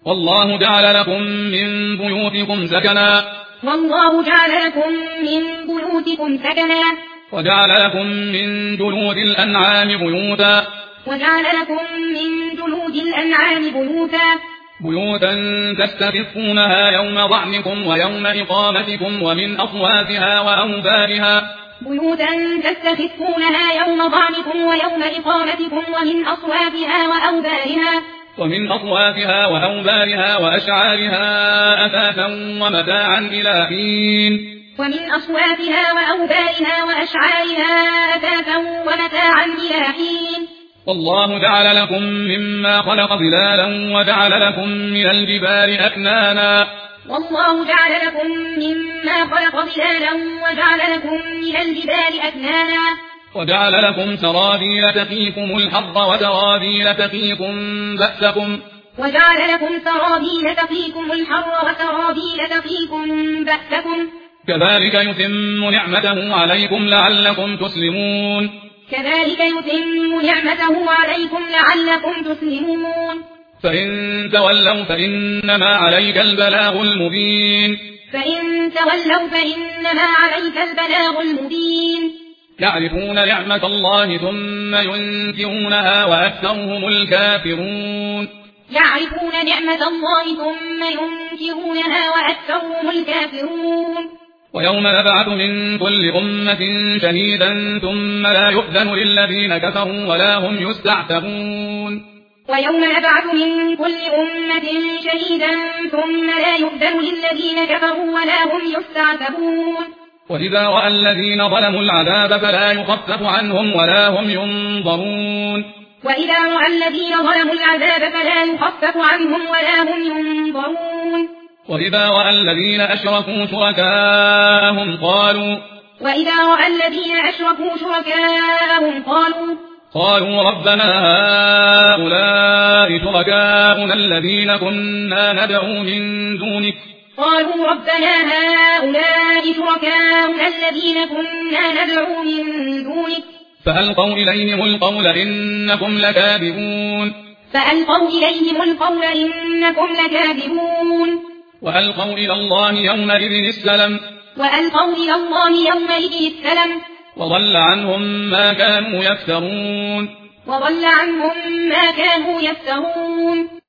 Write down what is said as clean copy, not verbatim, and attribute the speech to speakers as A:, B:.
A: والله جعل لكم من بيوتكم سكنا وجعل لكم من جلود الأنعام بيوتا تستخفونها يوم ضعنكم ويوم إقامتكم ومن أصواتها وأوبارها وأشعارها أثاثا ومتاعا إلى حين والله جعل لكم مما خلق ظلالا وجعل لكم من الجبال أكنانا وجعل لكم سرابيل تقيكم الحر وسرابيل تقيكم بأسكم كذلك يتم نعمته عليكم لعلكم تسلمون فإن تولوا فإنما عليك البلاغ المبين يعرفون نعمة الله ثم ينكرونها وأكثرهم الكافرون ويوم نبعث من كل أمة شهيدا ثم لا يؤذن للذين كفروا ولا هم يستعتبون وإذا رأى الذين ظلموا العذاب فلا يخفف عنهم ولا هم ينظرون وإذا رأى الذين أشركوا شركاءهم قالوا ربنا هؤلاء شركاؤنا الذين كنا ندعو من دونك فألقوا إليهم القول إنكم لكاذبون وألقوا إلى الله يومئذ السلم وضل عنهم ما كانوا يفترون